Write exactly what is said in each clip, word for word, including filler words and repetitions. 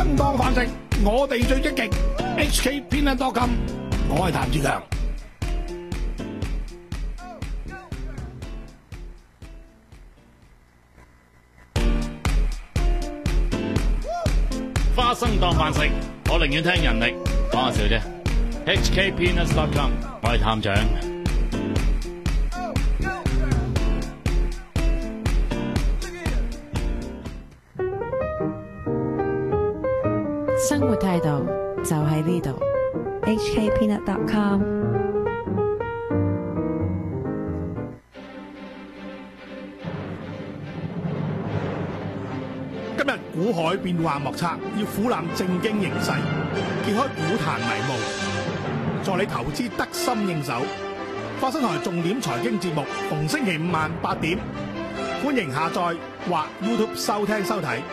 生當飯食，我哋最積極。H K Peanut dot com， 我係譚志強。 花生當飯食，我寧願聽人力，講下笑啫。H K Peanut dot com， 我係探長。 生活態度就喺呢度。 H K Peanut dot com。 今日股海變幻莫測，要俯瞰正經形勢，揭開股壇迷霧，助你投資得心應手。花生台重點財經節目，逢星期五晚八點，歡迎下載或 YouTube 收聽收睇。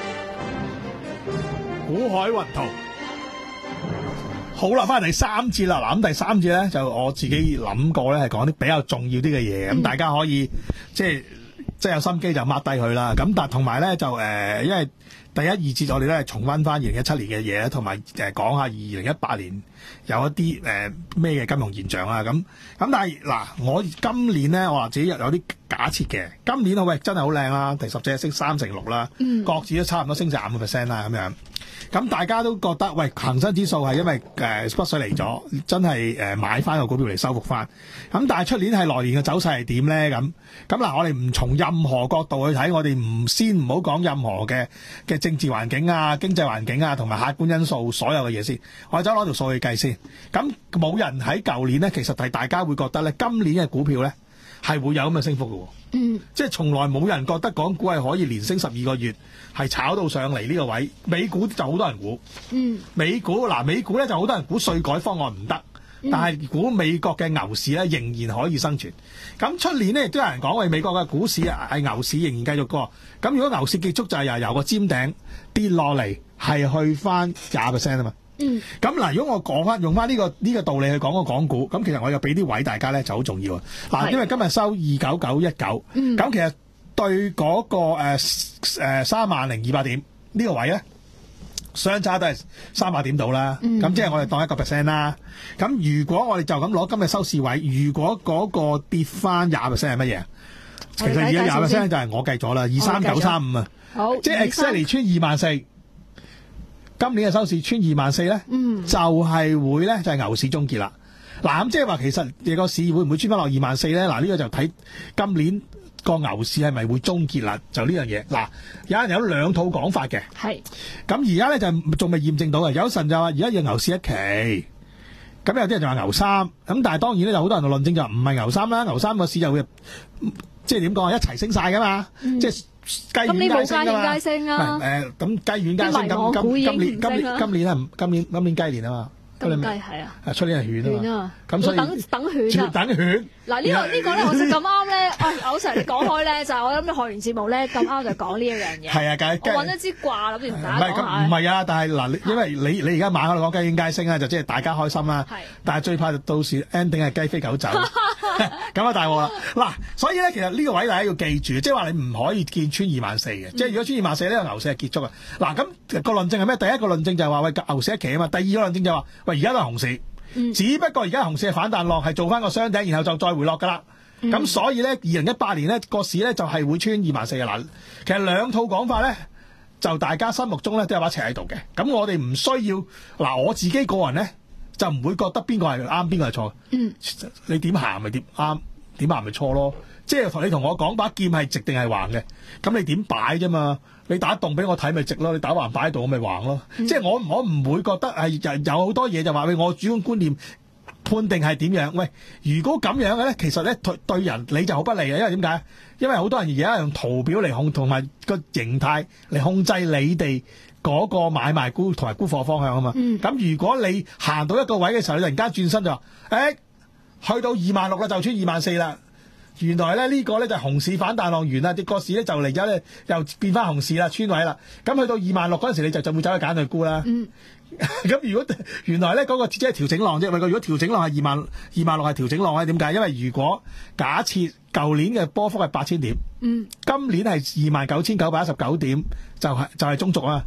股海雲圖，好啦，翻嚟第三節啦。嗱，咁第三節咧就我自己諗過咧，係講啲比較重要啲嘅嘢，咁、嗯、大家可以即係即係有心機就 mark 低佢啦。咁但係同埋咧就誒、呃，因為第一二節我哋都係重溫翻二零一七年嘅嘢，同埋誒講下二零一八年有一啲誒咩嘅金融現象啊。咁咁但係嗱，我今年咧我話自己有啲假設嘅，今年啊喂真係好靚啦，第十隻升三成六啦，各自都差唔多升成五個 percent 啦咁樣。咁大家都覺得喂，恆生指數係因為誒北水嚟咗，真係誒買翻個股票嚟收復翻。咁但係出年係來年嘅走勢係點咧？咁咁嗱，我哋唔從任何角度去睇，我哋唔先唔好講任何嘅嘅政治環境啊、經濟環境啊同埋客觀因素所有嘅嘢先，我哋走攞條數去計先。咁冇人喺舊年咧，其實係大家會覺得咧，今年嘅股票咧係會有咁嘅升幅嘅。嗯，即係從來冇人覺得港股係可以連升十二個月，係炒到上嚟呢個位。美股就好多人估，嗯，美股嗱，美股咧就好多人估稅改方案唔得，嗯、但係估美國嘅牛市咧仍然可以生存。咁出年咧亦都有人講，喂，美國嘅股市係牛市仍然繼續過。咁如果牛市結束就係由由個尖頂跌落嚟，係去翻廿 percent 啊嘛。嗯，咁嗱，如果我講翻用翻呢、這個呢、這個道理去講個港股，咁其實我又俾啲位大家咧就好重要啊。嗱，因為今日收二九九一九，咁、嗯、其實對嗰、那個誒誒三萬零二百點呢個位咧，相差都係三百點到啦。咁、嗯、即係我哋當一個 percent 啦。咁如果我哋就咁攞今日收市位，如果嗰個跌翻廿 percent 係乜嘢？其實而家廿 percent 就係我計咗啦，二三九三五啊。好，即係 exactly 穿二萬四。今年嘅收市穿二萬四咧，就係、是、會咧就係、是、牛市終結啦。嗱，咁即係話其實你個市會唔會穿翻落二萬四咧？嗱，呢個就睇今年個牛市係咪會終結啦？就呢樣嘢。嗱，有人有兩套講法嘅。係。咁而家咧就仲未驗證到嘅。有神就話而家要牛市一期，咁有啲人就話牛三。咁但係當然咧，就好多人就論證就唔係牛三啦。牛三個市就會即係點講啊？一齊升晒噶嘛。嗯、即係。雞軟雞升㗎嘛，誒咁雞軟雞升，咁今今年今年今年係今年今年雞年啊嘛，今年係啊，出年係犬啊嘛，咁所以等等犬啊， 等犬。 嗱呢個呢個咧，我就咁啱咧，啊我成日講開咧，就係我諗住學完節目咧，咁啱就講呢一樣嘢。係啊，梗係我揾咗支掛諗住同大家講下。 唔係啊，但係嗱，因為你你而家晚喺度講雞軟雞升啊，就即係大家開心啦。係，但係最怕到時 ending 係雞飛狗走。咁啊大鑊啦！嗱，所以咧，其實呢個位大家要記住，即係話你唔可以見穿二萬四嘅，即係如果穿二萬四呢個牛市係結束啊！嗱，咁個論證係咩？第一個論證就係話喂牛市一期啊嘛，第二個論證就係話喂而家都係熊市，嗯、只不過而家熊市係反彈浪，係做翻個雙頂，然後就再回落噶啦。咁、嗯、所以咧，二零一八年咧個市咧就係會穿二萬四嘅嗱。其實兩套講法咧，就大家心目中咧都有把尺喺度嘅。咁我哋唔需要嗱，我自己個人咧。就唔會覺得邊個係啱，邊個係錯。嗯，你點行咪點啱，點行咪錯咯。即係同你同我講把劍係直定係橫嘅，咁你點擺啫嘛？你打洞俾我睇咪直咯，你打橫擺喺度我咪橫咯。嗯、即係我我唔會覺得係有好多嘢就話喂，我主觀觀念判定係點樣？喂，如果咁樣嘅咧，其實咧對對人你就好不利嘅，因為點解？因為好多人而家用圖表嚟控同埋個形態嚟控制你哋。嗰、那個買賣沽同埋沽貨方向啊嘛，咁、嗯、如果你行到一個位嘅時候，你突然間轉身就話，誒、欸，去到二萬六啦，就穿二萬四啦。原來咧呢、這個咧就係、熊市反彈浪完啦，啲個市咧就嚟咗咧又變翻熊市啦，穿位啦。咁去到二萬六嗰陣時，你就就會走去揀去沽啦。咁、嗯、如果原來咧嗰、那個即係調整浪啫，如果調整浪係二萬二萬六係調整浪咧，點解？因為如果假設舊年嘅波幅係八千點，嗯、今年係二萬九千九百一十九點，就係、是、就係、是、中軸啊。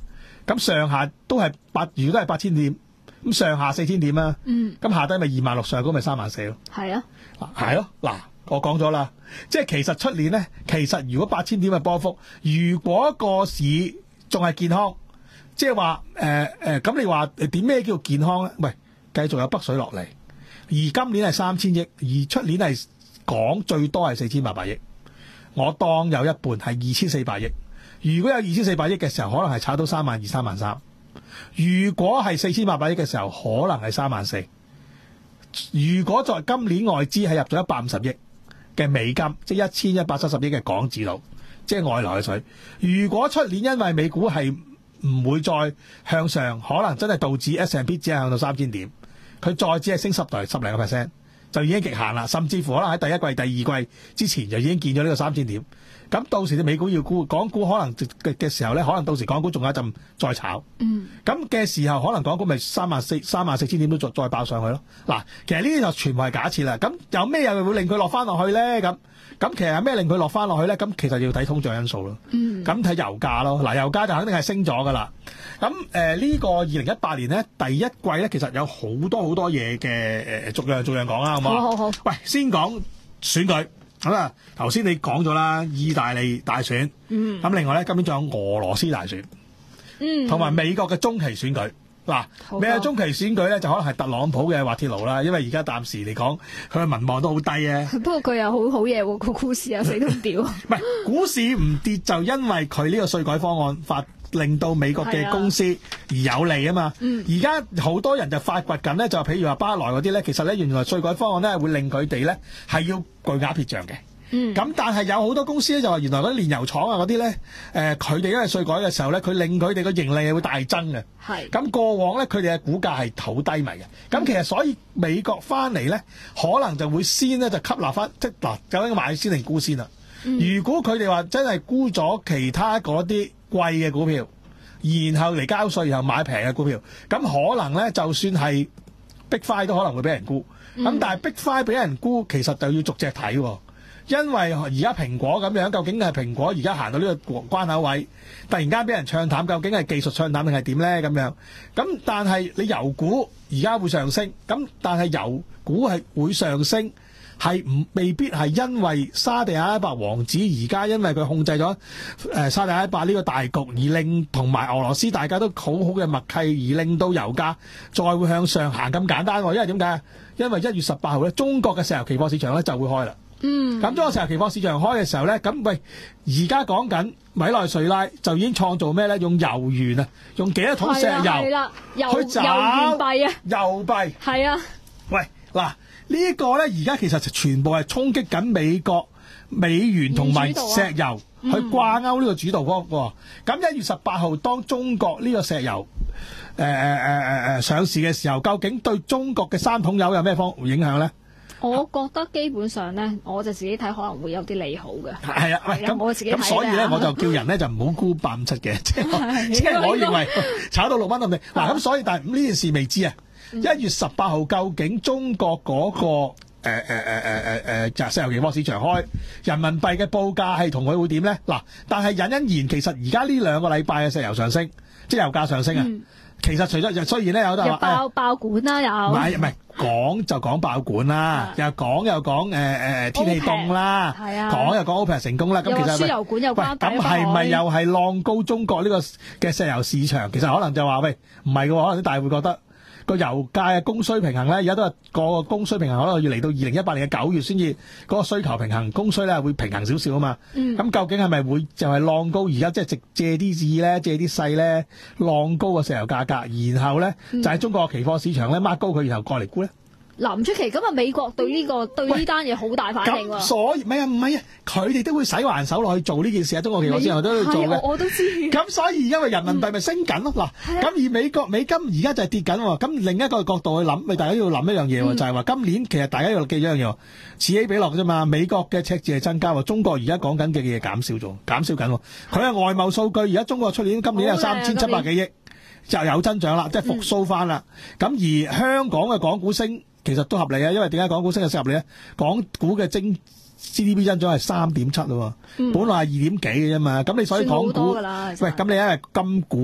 咁上下都係八，如果都係八千點，咁上下四千點啊。 嗯。 咁下低咪二萬六，上高咪三萬四咯。 係啊。 係咯，嗱，我講咗啦，即係其實出年咧，其實如果八千點嘅波幅，如果個市仲係健康，即係話誒誒，咁你話點咩叫健康咧？喂，繼續有北水落嚟，而今年係三千億，而出年係講最多係四千八百億，我當有一半係二千四百億。如果有二千四百億嘅時候，可能係炒到三萬二、三萬三；如果係四千八百億嘅時候，可能係三萬四。如果在今年外資係入咗一百五十億嘅美金，即係一千一百七十億嘅港紙度，即係外來嘅水。如果出年因為美股係唔會再向上，可能真係導致 S and P 只係向到三千點，佢再只係升十嚟十零個 percent，就已經極限啦。甚至乎可能喺第一季、第二季之前就已經見咗呢個三千點。咁到時啲美股要沽，港股可能嘅嘅時候咧，可能到時港股仲有一陣再炒。嗯。咁嘅時候，可能港股咪三萬四、三萬四千點都再再爆上去咯。嗱，其實呢啲就全部係假設啦。咁有咩又會令佢落翻落去咧？咁咁其實有咩令佢落翻落去咧？咁其實要睇通脹因素咯。嗯。咁睇油價咯。嗱，油價就肯定係升咗噶啦。咁誒呢個二零一八年咧第一季咧，其實有好多好多嘢嘅誒，逐樣逐樣講啦，好唔好？ 好好好。 喂，先講選舉。咁啊，頭先你講咗啦，意大利大選，嗯，咁另外咧，今年仲有俄羅斯大選，嗯，同埋美國嘅中期選舉。嗱，美國中期選舉咧，就可能係特朗普嘅滑鐵盧啦，因為而家暫時嚟講，佢嘅民望都好低啊。 不過佢又好好嘢喎，個股市又死都唔掉。唔係股市唔跌，就因為佢呢個稅改方案發令到美國嘅公司而有利啊嘛。而家好多人就發掘緊咧，就譬如話巴萊嗰啲咧，其實咧原來稅改方案咧會令佢哋咧係要巨額撇帳嘅。咁、嗯、但係有好多公司咧就話原來嗰啲煉油廠啊嗰啲咧，誒佢哋因為稅改嘅時候咧，佢令佢哋個盈利係會大增嘅。係咁過往咧，佢哋嘅股價係好低迷嘅。咁、嗯、其實所以美國翻嚟咧，可能就會先咧就吸納翻，即係嗱究竟買先定沽先啦。嗯、如果佢哋話真係沽咗其他嗰啲貴嘅股票，然後嚟交稅，然後買平嘅股票，咁可能咧就算係 Big Five 都可能會俾人沽。咁、嗯、但係 Big Five 俾人沽，其實就要逐隻睇喎。因為而家蘋果咁樣，究竟係蘋果而家行到呢個關口位，突然間俾人唱淡，究竟係技術唱淡定係點咧？咁樣咁，但係你油股而家會上升，咁但係油股係會上升，係唔未必係因為沙地阿拉伯王子而家因為佢控制咗誒沙地阿拉伯呢個大局，而令同埋俄羅斯大家都好好嘅默契，而令到油價再會向上行咁簡單。因為點解？因為一月十八號咧，中國嘅石油期貨市場咧就會開啦。嗯，咁中國石油期貨市場開嘅時候咧，咁喂，而家講緊委內瑞拉就已經創造咩咧？用油源啊，用幾多桶石油去找油幣啊？油幣係啊， 喂，嗱、這個、呢個咧，而家其實全部係衝擊緊美國美元同埋石油去掛鈎呢個主導嗰個。咁一、嗯、月十八號當中國呢個石油誒誒誒誒上市嘅時候，究竟對中國嘅三桶油有咩方影響咧？ 我覺得基本上咧，我就自己睇可能會有啲利好嘅。 係啊，喂，咁我自己睇咁所以咧，我就叫人咧就唔好沽八五七嘅，即係即係我認為炒到六蚊咁定。嗱咁所以，但係呢件事未知啊。一、嗯、月十八號究竟中國嗰、那個誒誒誒誒誒誒石油期貨市場開，人民幣嘅報價係同佢會點咧？嗱，但係隱隱然，其實而家呢兩個禮拜嘅石油上升，即係油價上升啊。嗯其實除咗雖然咧有得話爆爆管啦，又唔係唔係講就講爆管啦，又講又講誒誒天氣凍啦，講又講 OPEC 成功啦。咁其實輸油管又關咁係咪又係浪高中國呢個嘅石油市場？其實可能就話喂唔係嘅，可能啲大戶覺得個油價嘅供需平衡咧，而家都係個供需平衡可能要嚟到二零一八年嘅九月先至嗰個需求平衡，供需咧會平衡少少啊嘛。咁、嗯、究竟係咪會就係浪高？而家即係直借啲意咧，借啲勢咧，浪高個石油價格，然後咧、嗯、就喺中國期貨市場咧掹高佢，然後過嚟沽咧。 嗱唔出奇，咁啊美國對呢、這個對呢單嘢好大反應喎。 所以唔係啊唔係啊，佢哋都會使還手落去做呢件事啊。中國期貨市場都要做嘅。 我都知。 咁所以因為人民幣咪升緊咯。嗱、嗯，咁而美國美金而家就係跌緊喎。咁另一個角度去諗，咪大家要諗一樣嘢喎，就係、是、話今年其實大家要記一樣嘢，此起彼落啫嘛。美國嘅赤字係增加喎，中國而家講緊嘅嘢減少咗，減少緊喎。佢係外貿數據，而家中國出年今年有三千七百幾億，就有增長啦，即係復甦翻啦。咁、嗯、而香港嘅港股升。其實都合理啊，因為點解港股升嘅合理咧？港股嘅增 G D P 增長係三點七咯，本來係二點幾嘅啫嘛。咁你所以港股，喂，咁你因為金股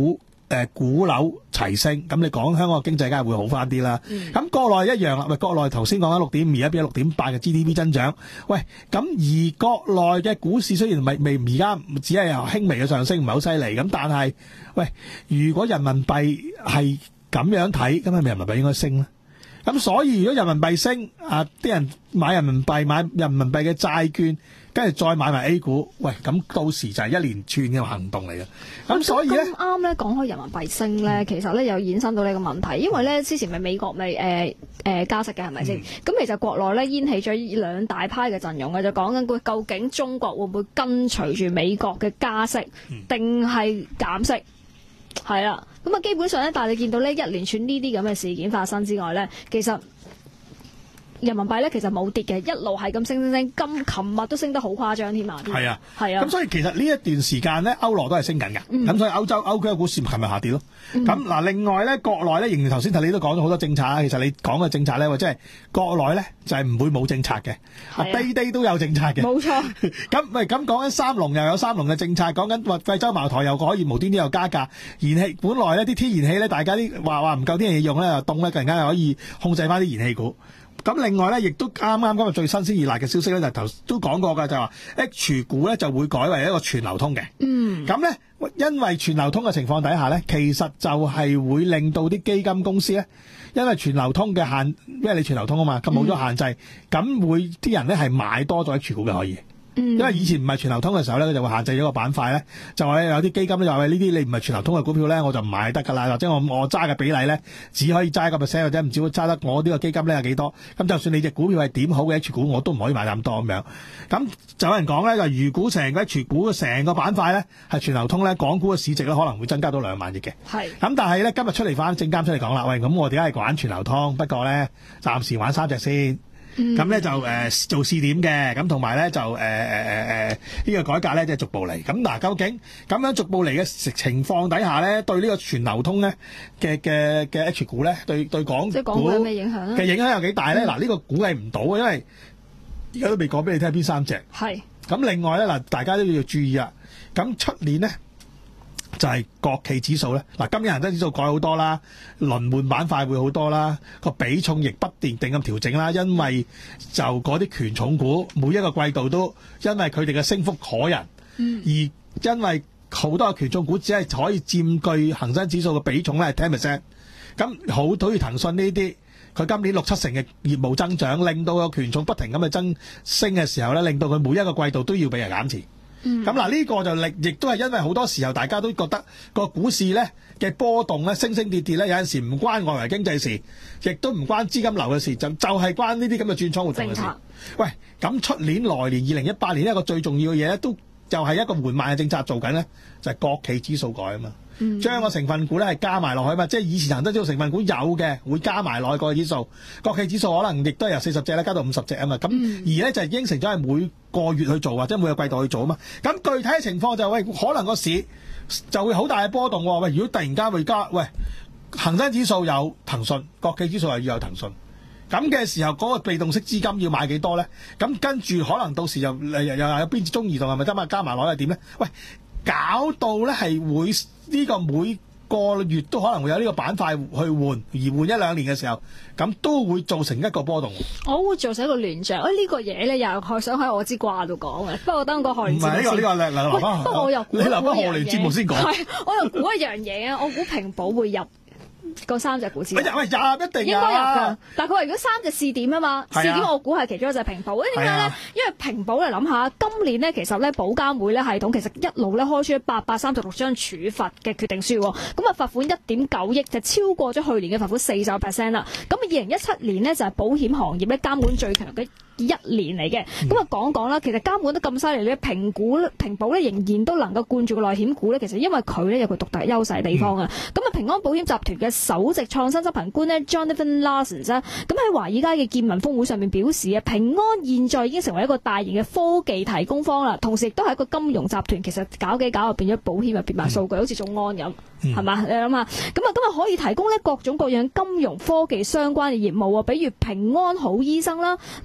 誒股樓齊升，咁你講香港嘅經濟梗係會好翻啲啦。咁、嗯、國內一樣啦，喂，國內頭先講緊六點五，而家變咗六點八嘅 G D P 增長。喂，咁而國內嘅股市雖然未未而家只係由輕微嘅上升，唔係好犀利，咁但係喂，如果人民幣係咁樣睇，咁係咪人民幣應該升咧？咁所以如果人民幣升，啊啲人買人民幣買人民幣嘅債券，跟住再買埋 A 股，喂，咁到時就係一連串嘅行動嚟嘅。咁所以咧， 咁啱咧講開人民幣升咧，嗯、其實咧又衍生到呢個問題，因為咧之前咪美國咪誒誒加息嘅係咪先？咁、嗯、其實國內咧掀起咗兩大派嘅陣容嘅，就講緊佢究竟中國會唔會跟隨住美國嘅加息，定係減息？係啦，咁啊基本上咧，但係你見到呢一連串呢啲咁嘅事件發生之外咧，其實人民幣咧其實冇跌嘅，一路係咁升升升，今琴日都升得好誇張添啊！ 係啊， 係啊， 咁所以其實呢一段時間咧，歐羅都係升緊嘅，咁、嗯、所以歐洲歐區嘅股市琴日下跌咯。咁嗱、嗯，另外咧，國內咧，仍然頭先睇你都講咗好多政策啊。其實你講嘅政策咧，或者係國內咧，就係、是、唔會冇政策嘅，啊地地都有政策嘅，冇錯。咁喂，咁講緊三農又有三農嘅政策，講緊話貴州茅台又可以無端端又加價，燃氣本來呢啲天然氣咧，大家啲話話唔夠天然氣用咧，又凍咧，突然間又可以控制翻啲燃氣股。咁另外咧，亦都啱啱今日最新鮮熱辣嘅消息咧，就頭都講過㗎，就話 H 股咧就會改為一個全流通嘅。嗯。咁咧，因為全流通嘅情況底下咧，其實就係會令到啲基金公司咧，因為全流通嘅限，因為你全流通啊嘛，咁冇咗限制，咁、嗯、會啲人咧係買多咗 H 股嘅可以。因為以前唔係全流通嘅時候咧，佢就會限制咗個板塊咧，就話有啲基金咧就話呢啲你唔係全流通嘅股票咧，我就唔買得㗎啦，或者我我揸嘅比例咧只可以揸一個 percent 或者唔止揸得我呢個基金咧有幾多，咁就算你隻股票係點好嘅 H 股，我都唔可以買咁多咁樣。咁就有人講咧，就如果成個 H 股嘅成個板塊咧係全流通咧，港股嘅市值咧可能會增加到兩萬億嘅。係。咁但係咧今日出嚟翻證監出嚟講啦，喂，咁我哋而家係玩全流通，不過咧暫時玩三隻先。咁咧、嗯、就誒、呃、做試點嘅，咁同埋咧就誒誒誒誒呢個改革咧即係逐步嚟。咁嗱，究竟咁樣逐步嚟嘅情況底下咧，對呢個全流通咧嘅嘅嘅 H 股咧，對對港股有咩影響嘅影響有幾大咧？嗱、嗯，呢、呢個估計唔到，因為而家都未講俾你聽邊三隻。係。咁另外咧嗱，大家都要注意啊。咁出年咧。就係國企指數咧，嗱，今年恒生指數改好多啦，輪換板塊會好多啦，個比重亦不斷定咁調整啦，因為就嗰啲權重股每一個季度都因為佢哋嘅升幅可人，嗯、而因為好多嘅權重股只係可以佔據恒生指數嘅比重咧係十 percent， 咁好好似騰訊呢啲，佢今年六七成嘅業務增長，令到個權重不停咁去增升嘅時候咧，令到佢每一個季度都要俾人減持。咁嗱，呢個就力，亦都係因為好多時候大家都覺得個股市咧嘅波動咧升升跌跌咧，有陣時唔關外圍經濟事，亦都唔關資金流嘅事，就就係關呢啲咁嘅轉倉活動嘅事。喂，咁出年來年二零一八年一個最重要嘅嘢咧，都就係一個緩慢嘅政策做緊咧，就係國企指數改啊嘛。將個成分股咧係加埋落去嘛，即係以前恒生指數成分股有嘅會加埋落去個指數，國企指數可能亦都係由四十隻咧加到五十隻啊嘛。咁、嗯、而咧就係應承咗係每個月去做或者每個季度去做啊嘛。咁具體嘅情況就係、喂，可能個市就會好大嘅波動喎。喂，如果突然間會加，喂，恒生指數有騰訊，國企指數又要有騰訊，咁嘅時候嗰、嗰個被動式資金要買幾多咧？咁跟住可能到時又又又有邊隻中移動係咪得嘛？加埋落去係點咧？喂！搞到咧係會呢個每個月都可能會有呢個板塊去換，而換一兩年嘅時候，咁都會造成一個波動。我會造成一個亂象。誒、哎這個、呢個嘢咧又想喺我支卦度講嘅，不過等個學聯節目先。唔係呢個呢、這個咧，留翻。不過我又你留翻學聯節目先講。係，我又估一樣嘢啊！我估平保會入。嗰三隻股市，喂入一定啊，應該入㗎。但係佢話如果三隻試點啊嘛，試點我估係其中一隻平保。點解咧？因為平保嚟諗下，今年咧其實咧保監會咧系統其實一路咧開出八百三十六張處罰嘅決定書，咁啊罰款一點九億，就超過咗去年嘅罰款四十 percent 啦。咁啊二零一七年呢，就係保險行業咧監管最強嘅一年嚟嘅。咁啊講講啦，其實監管得咁犀利咧，評估平保咧仍然都能夠灌住個內險股咧，其實因為佢咧有佢獨特優勢地方啊。咁啊、嗯、平安保險集團嘅首席創新執行官呢 Jonathan Lawson 啫，咁喺華爾街嘅見聞峰會上面表示啊，平安現在已經成為一個大型嘅科技提供方啦，同時亦都係一個金融集團。其實搞幾搞就變咗保險入變埋數據，好似眾安咁，係嘛、嗯？你諗下，咁啊今日可以提供呢各種各樣金融科技相關嘅業務啊，比如平安好醫生啦、陸金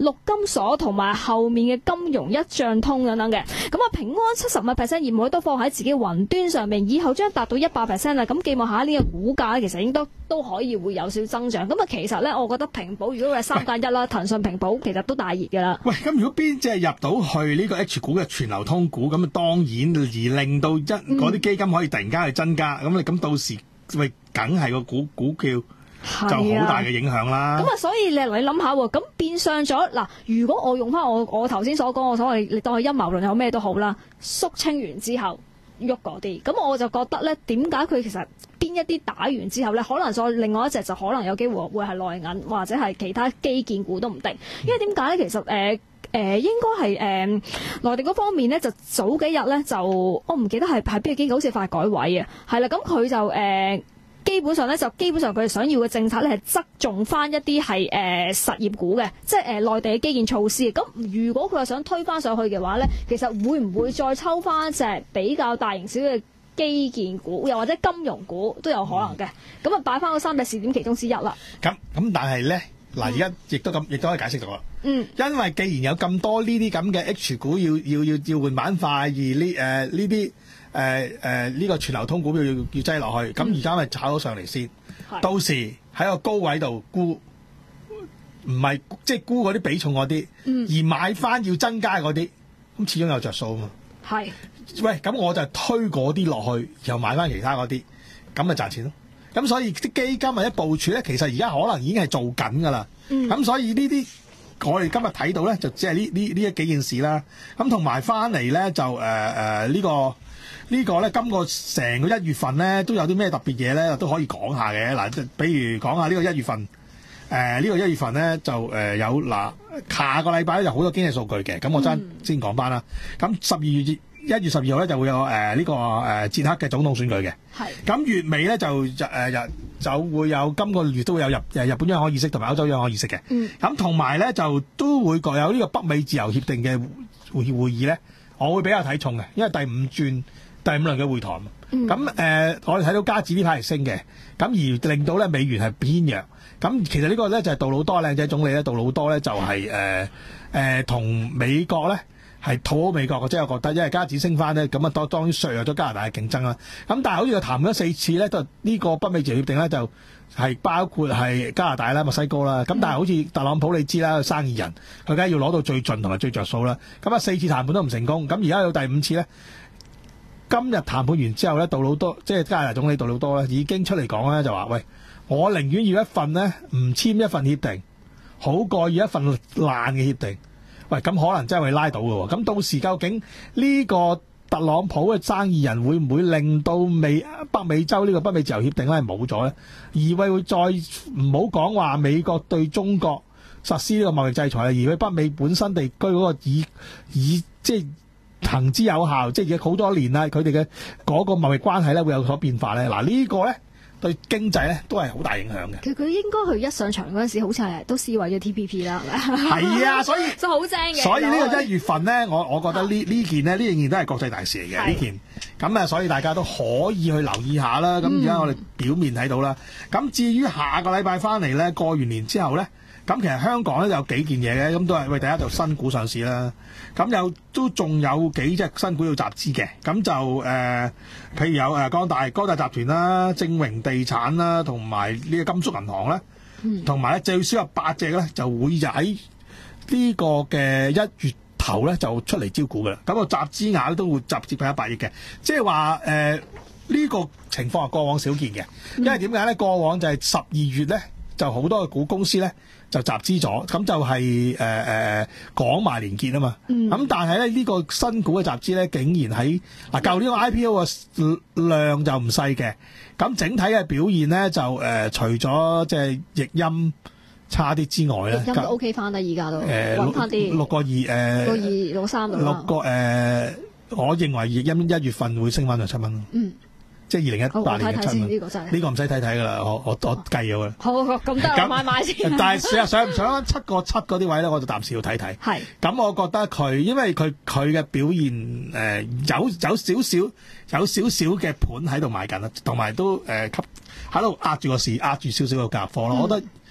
鎖同埋後面嘅金融一賬通等等嘅。咁啊，平安七十五 percent 業務都放喺自己雲端上面，以後將達到一百 percent 啦。咁寄望下呢個股價其實應該都可以會有少少增長。咁啊，其實咧，我覺得平保如果係三加一啦，騰訊平保其實都大熱㗎啦。 喂，咁如果邊隻入到去呢個 H 股嘅全流通股，咁啊當然而令到一嗰啲基金可以突然間去增加，咁你咁到時喂梗係個股股票就好大嘅影響啦。 咁啊，所以你你諗下喎，咁變相咗嗱，如果我用翻我我頭先所講，我所謂你當係陰謀論有咩都好啦，肅清完之後喐嗰啲，咁我就覺得咧，點解佢其實邊一啲打完之後咧，可能再另外一隻就可能有機會會係內銀或者係其他基建股都唔定，因為點解咧？其實誒。呃誒、呃、應該係誒、呃、內地嗰方面咧，就早幾日咧就我唔記得係係邊個機構，好似發改委啊，係啦，咁佢就誒、呃、基本上咧就基本上佢哋想要嘅政策咧係側重翻一啲係誒實業股嘅，即係誒、呃、內地嘅基建措施。咁如果佢係想推翻上去嘅話咧，其實會唔會再抽翻一隻比較大型少嘅基建股，又或者金融股都有可能嘅？咁啊擺翻嗰三隻試點其中之一啦。 咁咁但係咧。嗱，而家亦都咁，亦都可以解釋到啦。 嗯， 因為既然有咁多呢啲咁嘅 H 股要要要要換板塊，而呢誒呢啲誒誒呢個全流通股票要要擠落去，咁而家咪炒咗上嚟先。到時喺個高位度沽，唔係即係沽嗰啲比重嗰啲，嗯，而買翻要增加嗰啲，咁始終有着數啊嘛。係。喂，咁我就推嗰啲落去，又買翻其他嗰啲，咁咪賺錢咯。咁所以啲基金或者部署咧，其實而家可能已經係做緊㗎啦。咁、嗯、所以呢啲我哋今日睇到咧，就只係呢呢呢一幾件事啦。咁同埋翻嚟咧，就誒誒呢個、這個、呢個咧，今個成個一月份咧，都有啲咩特別嘢咧，都可以講下嘅。嗱，即比如講下呢個一月份，誒、呃、呢、這個一月份咧就誒、呃、有嗱，下個禮拜咧有好多經濟數據嘅。咁我真先講翻啦。咁十二月一月十二號咧就會有誒呢、呃這個誒捷克嘅總統選舉嘅。係。咁月尾咧就誒日、呃、就會有今個月都會有日誒日本央行議息同埋歐洲央行議息嘅。嗯。咁同埋咧就都會各有呢個北美自由協定嘅會會議咧，我會比較睇重嘅，因為第五轉第五輪嘅會談。嗯。咁誒、呃，我哋睇到加指呢排係升嘅，咁而令到咧美元係偏弱。咁其實呢個咧就係杜魯多靚仔總理咧，杜魯多咧就係誒誒同美國咧。係討好美國嘅，即係我覺得，因為加指升翻咧，咁啊當當然削弱咗加拿大嘅競爭啦。咁但係好似佢談咗四次咧，都呢個北美自由協定咧就係包括係加拿大啦、墨西哥啦。咁但係好似特朗普你知啦，生意人佢梗係要攞到最盡同埋最着數啦。咁啊四次談判都唔成功，咁而家有第五次咧，今日談判完之後咧，杜魯多即係加拿大總理杜魯多咧已經出嚟講咧，就話喂，我寧願要一份呢，唔簽一份協定，好過要一份爛嘅協定。喂，咁可能真係會拉到嘅喎，咁到時究竟呢個特朗普嘅生意人會唔會令到美北美洲呢個北美自由協定咧冇咗咧？而會會再唔好講話美國對中國實施呢個貿易制裁，而佢北美本身地區嗰個以以即係行之有效，即係好多年啦，佢哋嘅嗰個貿易關係咧會有所變化咧。嗱、這個、呢個咧。對經濟咧都係好大影響嘅。佢佢應該佢一上場嗰陣時，好似係都撕毀咗 T P P 啦，係咪？係啊，所以就好正嘅。所以呢個一月份咧，我我覺得呢呢件呢，呢件都係國際大事嚟嘅呢件。咁啊，所以大家都可以去留意下啦。咁而家我哋表面睇到啦。咁、嗯、至於下個禮拜翻嚟咧，過完年之後咧，咁其實香港咧有幾件嘢嘅，咁都係喂第一就新股上市啦。咁有都仲有幾隻新股要集資嘅，咁就誒、呃，譬如有誒光大光大集團啦、正榮地產啦，同埋呢個甘肅銀行啦，同埋咧最少有八隻咧就會就喺呢個嘅一月頭咧就出嚟招股嘅啦。咁、個集資額咧都會集接近一百億嘅，即係話誒呢個情況係過往少見嘅，因為點解咧？過往就係十二月咧就好多嘅股公司咧。就集資咗，咁就係誒誒講埋連結啊嘛。咁、嗯、但係咧呢、這個新股嘅集資咧，竟然喺嗱舊年個 I P O 嘅量就唔細嘅，咁整體嘅表現咧就誒、呃、除咗即係譯音差啲之外咧， 譯音都 OK 翻啦，而家都揾翻啲六個二誒六二六三六個誒、呃，我認為譯音一月份會升翻到七蚊。嗯。即係二零一八年嘅七蚊，呢、這個唔使睇睇噶啦，我我我計咗噶啦。好，咁得我買買先。但係事實上唔想七個七嗰啲位咧，我就暫時要睇睇。係。咁我覺得佢，因為佢佢嘅表現誒、呃、有有少少有少少嘅盤喺度買緊啦，同埋都誒吸喺度壓住個市，壓住少少嘅夾貨咯。我覺得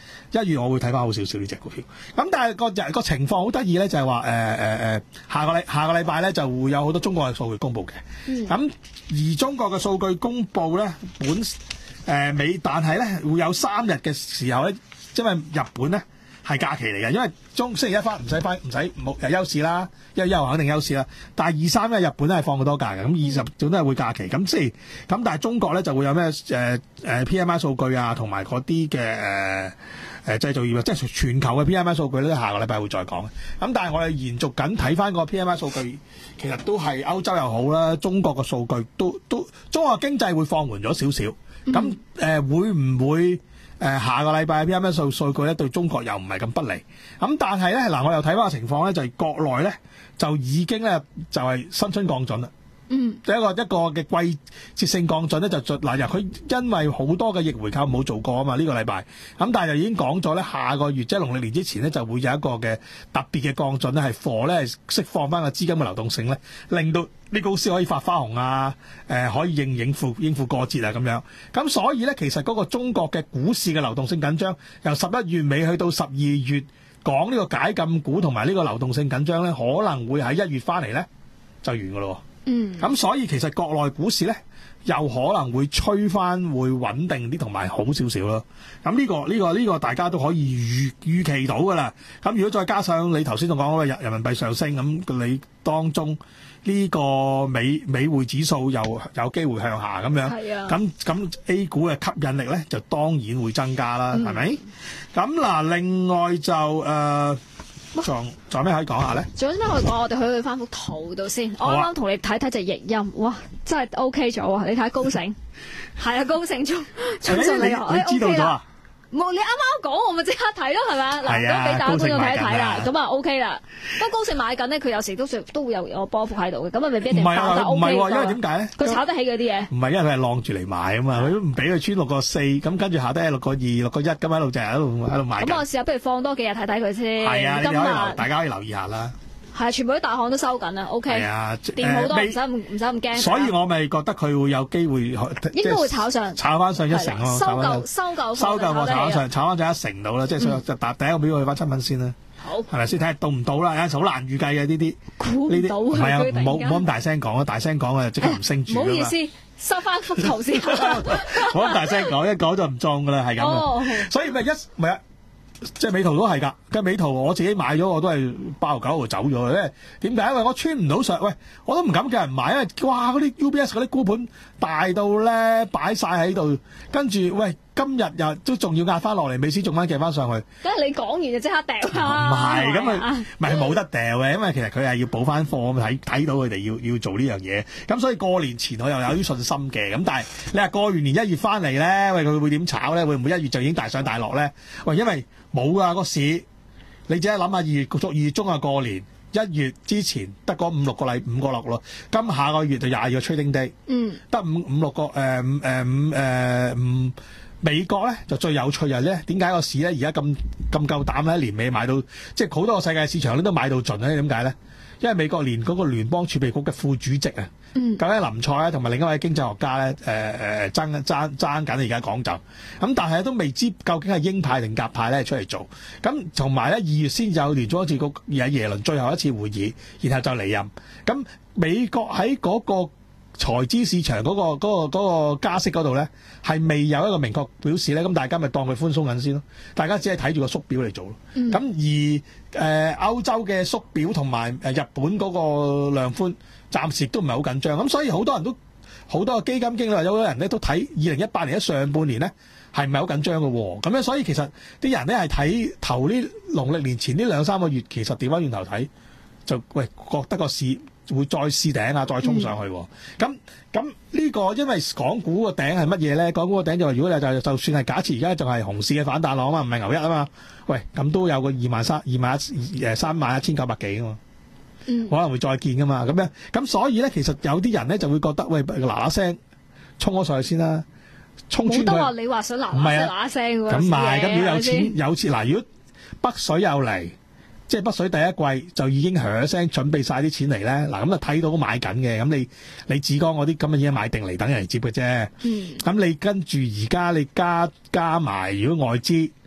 一月我會睇翻好少少呢隻股票。咁但係個個情況好得意咧，就係話誒誒誒下個禮下個禮拜咧就會有好多中國嘅數據公佈嘅。咁、嗯、而中國嘅數據公佈咧，本誒美、呃，但係咧會有三日嘅時候咧，因為日本咧係假期嚟嘅，因為中星期一翻唔使翻唔使冇誒休市啦，因為一號肯定休市啦。但係二三日日本咧係放好多假嘅，咁二十總都係會假期。咁即係咁，但係中國咧就會有咩誒誒 P M I 數據啊，同埋嗰啲嘅誒誒製造業，即係全球嘅 P M I 數據咧，下個禮拜會再講嘅。咁但係我哋延續緊睇翻個 P M I 數據，其實都係歐洲又好啦，中國嘅數據都都中國經濟會放緩咗少少。咁誒、呃、會唔會？誒、呃、下個禮拜 P M I 數數據咧對中國又唔係咁不利，咁但係咧嗱我又睇翻個情況咧，就係、是、國內咧就已經咧就係、是、新春降準啦。嗯，一個一個嘅季節性降準咧就嗱由佢因為好多嘅逆回購冇做過啊嘛呢、這個禮拜，咁但係就已經講咗咧下個月即係農曆年之前咧就會有一個嘅特別嘅降準咧係貨咧釋放翻個資金嘅流動性咧，令到啲公司可以發花紅啊，誒、呃、可以應應付應付過節啊咁樣，咁所以咧其實嗰個中國嘅股市嘅流動性緊張，由十一月尾去到十二月講呢個解禁股同埋呢個流動性緊張咧，可能會喺一月翻嚟咧就完噶咯。嗯，咁所以其實國內股市咧又可能會吹翻會穩定啲同埋好少少咯。咁呢、呢個呢、呢個呢、呢個大家都可以預預期到噶啦。咁如果再加上你頭先仲講嗰個人人民幣上升，咁你當中呢個美美匯指數又有機會向下咁樣，係啊，咁咁 A 股嘅吸引力咧就當然會增加啦，係、嗯、咪？咁嗱，另外就誒。呃仲仲有咩可以講下咧？ 仲有咩可以講？我哋去去翻幅圖度先。我啱啱同你睇睇隻譯音，哇，真係 O K 咗啊！你睇高盛，係啊，高盛中中信你你知道咗啊？ 冇，你啱啱講我咪即刻睇咯，係咪啊？嗱，咁俾大家觀眾睇一睇啦，咁啊 OK 啦。不過高盛買緊咧，佢有時都都會有有波幅喺度嘅，咁啊未必一定爆得 O K 唔係，因為點解咧？ 佢炒得起嗰啲嘢。唔係，因為佢係晾住嚟買啊嘛，佢都唔俾佢穿六個四，咁跟住下低六個二、六個一，咁喺度就喺度喺度買。咁我試下，不如放多幾日睇睇佢先。係啊，今日大家可以留意下啦。係啊，全部啲大行都收緊啦 ，OK。係啊，掂好多，唔使唔唔使咁驚。所以我咪覺得佢會有機會，應該會炒上，炒翻上一成咯。收夠收夠收夠貨，炒翻上，炒翻上一成到啦，即係所以就第第一個表去翻七蚊先啦。好，係咪先睇下到唔到啦？有陣時好難預計嘅呢啲，估唔到。唔係啊，唔好唔好咁大聲講啊！大聲講啊，即刻唔升住。唔好意思，收翻幅圖先。唔好咁大聲講，一講就唔中噶啦，係咁嘅。所以咪一咪啊。即係美圖都係㗎，跟美圖我自己買咗，我都係八毫九號走咗嘅。因為點解？因為我穿唔到上，喂，我都唔敢叫人買，因為哇嗰啲 U B S 嗰啲沽盤大到咧擺晒喺度，跟住喂今日又都仲要壓翻落嚟，美市仲翻夾翻上去。咁你講完就即刻掉啦。唔係，咁啊，唔係冇得掉嘅，因為其實佢係要補翻貨，睇睇到佢哋要要做呢樣嘢。咁所以過年前我又有啲信心嘅。咁但係你話過完年一月翻嚟咧，喂佢會點炒咧？會唔會一月就已經大上大落咧？喂，因為冇㗎個市，你只係諗下二月足二月中啊過年，一月之前得嗰五六個禮五個六咯，今下個月就廿二個 trading day，嗯，得五五六個誒誒五誒五美國咧就最有趣嘅咧，點解個市咧而家咁咁夠膽咧？年尾買到即係好多個世界市場咧都買到盡咧？點解咧？因為美國連嗰個聯邦儲備局嘅副主席啊，嗯，究竟林賽咧同埋另一位經濟學家咧，誒誒爭爭爭緊而家講就，咁但係都未知究竟係鷹派定鴿派咧出嚟做，咁同埋咧二月先有聯儲局有耶倫最後一次會議，然後就離任，咁美國喺嗰個財資市場嗰、嗰個嗰、嗰個嗰個加息嗰度咧，係未有一個明確表示咧，咁大家咪當佢寬鬆緊先咯。大家只係睇住個縮表嚟做咯。咁、嗯、而誒、呃、歐洲嘅縮表同埋誒日本嗰個量寬，暫時都唔係好緊張。咁所以好多人都好多基金經理有好多人咧都睇二零一八年嘅上半年咧係唔係好緊張嘅喎。咁樣所以其實啲人咧係睇頭呢農曆年前呢兩三個月，其實調翻轉頭睇就喂覺得個市會再試頂啊，再衝上去。咁咁呢個因為港股個頂係乜嘢咧？港股個頂就係如果你就就算係假設而家仲係熊市嘅反彈浪啊嘛，唔係牛一啊嘛。喂，咁都有個二萬三、二萬一、誒三萬一千九百幾啊嘛。嗯，可能會再見噶嘛。咁樣咁所以咧，其實有啲人咧就會覺得喂嗱嗱聲衝咗上去先啦，衝穿佢。冇得話你話想嗱嗱嗱聲喎。咁唔係，咁如果有錢有錢嗱，如果北水又嚟。即係北水第一季就已經響聲準備晒啲錢嚟咧，嗱咁就睇到買緊嘅，咁你你志剛嗰啲咁嘅嘢買定嚟等人嚟接嘅啫。嗯，咁你跟住而家你加加埋，如果外資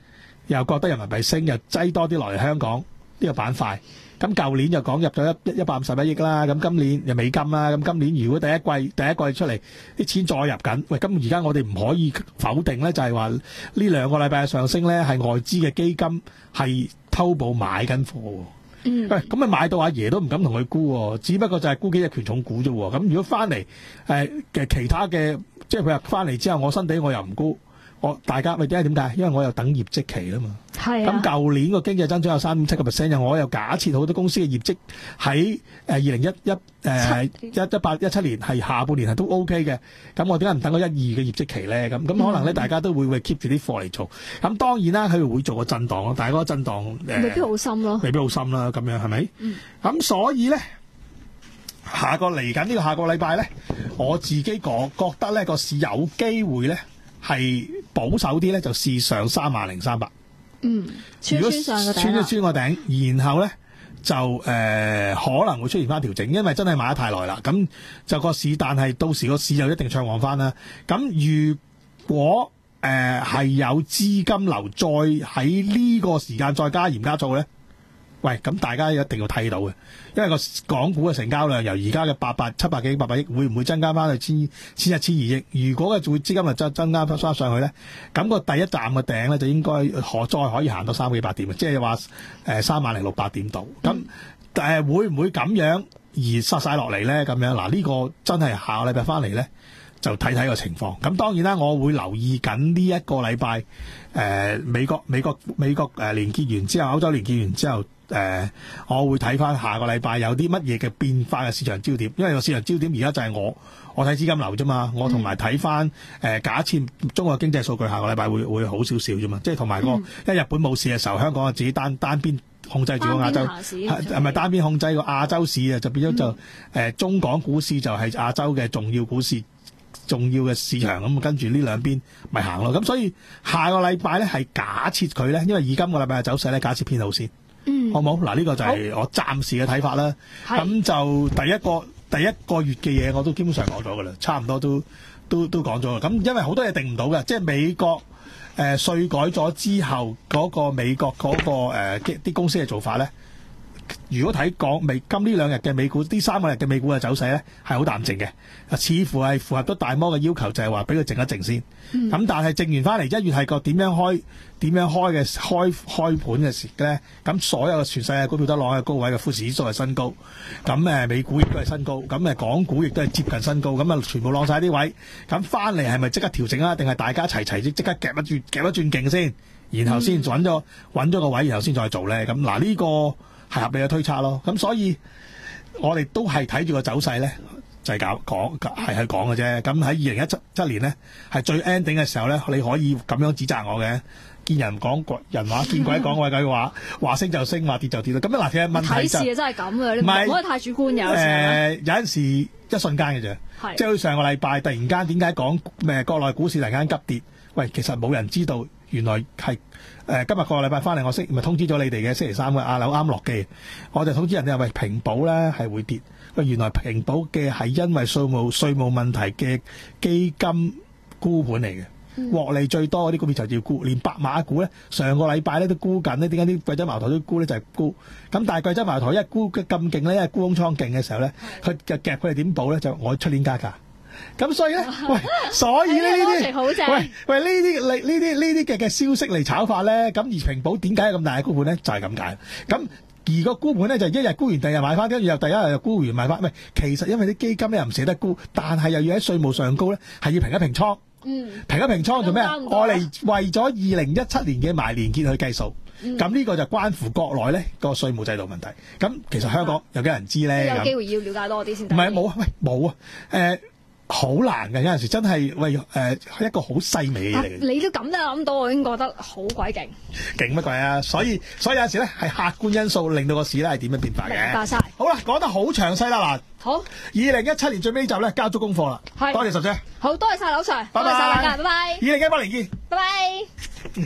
又覺得人民幣升，又擠多啲落嚟香港呢個板塊。咁舊年就講入咗一一百五十一億啦，咁今年又美金啦，咁今年如果第一季第一季出嚟啲錢再入緊，喂，咁而家我哋唔可以否定咧，就係話呢兩個禮拜嘅上升咧，係外資嘅基金係偷步買緊貨喎。 嗯， 喂，咁咪買到阿爺都唔敢同佢沽喎，只不過就係沽幾隻權重股啫喎。咁如果翻嚟誒嘅其他嘅，即係佢話翻嚟之後，我新地我又唔沽。我大家咪點解點解？因為我又等業績期啦嘛。 係啊。 咁舊年個經濟增長有三點七個 percent， 我又假設好多公司嘅業績喺誒二零一一誒一一八一七年係下半年係都 OK 嘅。咁我點解唔等個一二嘅業績期咧？咁咁可能咧，大家都會會 keep 住啲貨嚟做。咁當然啦，佢會做個震盪咯，但係嗰個震盪誒、呃、 未必好深咯， 未必好深啦。咁樣係咪？咁、 嗯、 所以咧，下個嚟緊呢個下個禮拜咧，我自己覺覺得咧個市有機會咧。係保守啲咧，就試上三萬零三百。 嗯，穿穿上個頂， 穿一穿個頂，然後咧就誒、呃、可能會出現翻調整，因為真係買得太耐啦。咁就個市，但係到時個市就一定暢旺翻啦。咁如果誒係、呃、有資金流，再喺呢個時間再加鹽加醋咧？喂，咁大家一定要睇到嘅，因為個港股嘅成交量由而家嘅八百七百幾億、八百億，會唔會增加翻去千千一千二億？如果嘅會資金量增增加翻上去咧，咁、個第一站嘅頂咧就應該可再可以行到三幾百點嘅，即係話誒三萬零六百點度。咁誒、呃、會唔會咁樣而殺晒落嚟咧？咁樣嗱，呢、呢個真係下個禮拜翻嚟咧，就睇睇個情況。咁當然啦，我會留意緊呢一個禮拜誒美國美國美國誒連結完之後，歐洲連結完之後。誒、呃，我會睇翻下個禮拜有啲乜嘢嘅變化嘅市場焦點，因為個市場焦點而家就係我我睇資金流啫嘛，我同埋睇翻誒假設中國經濟數據下個禮拜會會好少少啫嘛，即係同埋個、嗯、因為日本冇事嘅時候，香港自己單單邊控制住個亞洲，係咪單邊控制個亞洲市啊？就變咗就誒、嗯呃、中港股市就係亞洲嘅重要股市、重要嘅市場咁，跟住呢兩邊咪行咯。咁所以下個禮拜咧係假設佢咧，因為以今個禮拜嘅走勢咧，假設偏好先。嗯，好冇嗱？呢、這個就係我暫時嘅睇法啦。咁就第一個第一個月嘅嘢，我都基本上講咗噶啦，差唔多都都都講咗啦。咁因為好多嘢定唔到嘅，即係美國誒稅、呃、改咗之後，嗰、那個美國嗰、那個誒啲、呃、公司嘅做法咧。如果睇港美今呢兩日嘅美股，呢三個日嘅美股嘅走勢咧，係好淡靜嘅，似乎係符合咗大摩嘅要求，就係話俾佢靜一靜先。咁、嗯、但係靜完翻嚟，一月係個點樣開點樣開嘅開開盤嘅時咧，咁所有嘅全世界股票都攞喺高位嘅，富時指數係新高，咁誒美股亦都係新高，咁誒港股亦都係接近新高，咁啊全部攞晒啲位，咁翻嚟係咪即刻調整啊？定係大家齊齊即即刻夾一轉夾一轉勁先，然後先揾咗揾咗個位，然後先再做咧？咁嗱呢個。係合理嘅推測咯，咁所以我哋都係睇住個走勢咧，就係搞講係去講嘅啫。咁喺二零一七七年咧，係最 ending 嘅時候咧，你可以咁樣指責我嘅，見人講鬼人話，見鬼講鬼鬼話，話升就升，話跌就跌啦。咁嗱，其實問題就睇市真係咁嘅，你唔可以太主觀有時。 誒，有陣時一瞬間嘅啫，即係好似上個禮拜突然間點解講咩國內股市突然間急跌？喂，其實冇人知道，原來係。誒、呃、今日個禮拜翻嚟，我識咪通知咗你哋嘅星期三嘅阿柳啱落機，我就通知人哋話喂平保咧係會跌，喂原來平保嘅係因為稅務稅務問題嘅基金沽盤嚟嘅，獲利最多嗰啲股票就要沽，連白馬股咧上個禮拜咧都沽緊咧，點解啲貴州茅台都沽咧就係、是、沽，咁但係貴州茅台一沽咁勁咧，因為沽空倉勁嘅時候咧，佢就夾佢哋點補咧，就我出年加價。咁所以咧，喂，所以呢呢啲，喂喂呢啲嚟呢啲呢啲嘅嘅消息嚟炒法咧，咁而平保點解有咁大嘅沽盤咧？就係咁解。咁而個沽盤咧就一日沽完，第二日買翻，跟住又第一日又沽完買翻。喂，其實因為啲基金咧又唔捨得沽，但係又要喺稅務上高咧，係要平一平倉。嗯，平一平倉做咩啊？我嚟為咗二零一七年嘅埋年結去計數。咁、嗯、呢個就關乎國內咧個稅務制度問題。咁其實香港有幾人知咧？ 有機會要了解多啲先。唔係冇，喂冇啊，誒。好難嘅，有陣時真係喂誒、呃、一個好細微嘅嘢嚟嘅。你都咁都諗到，我已經覺得好鬼勁。 勁乜鬼啊！所以所以有陣時咧係客觀因素令到個市咧係點樣變化嘅。 明白晒。好啦，講得好詳細啦嗱。好。二零一七年最尾集咧交足功課啦。係。多謝十姐。好多謝晒劉 Sir，多謝晒大家，拜拜。二零一八年見。拜拜。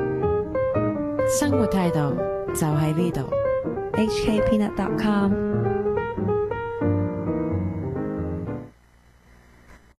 生活態度就喺呢度。 H K Peanut dot com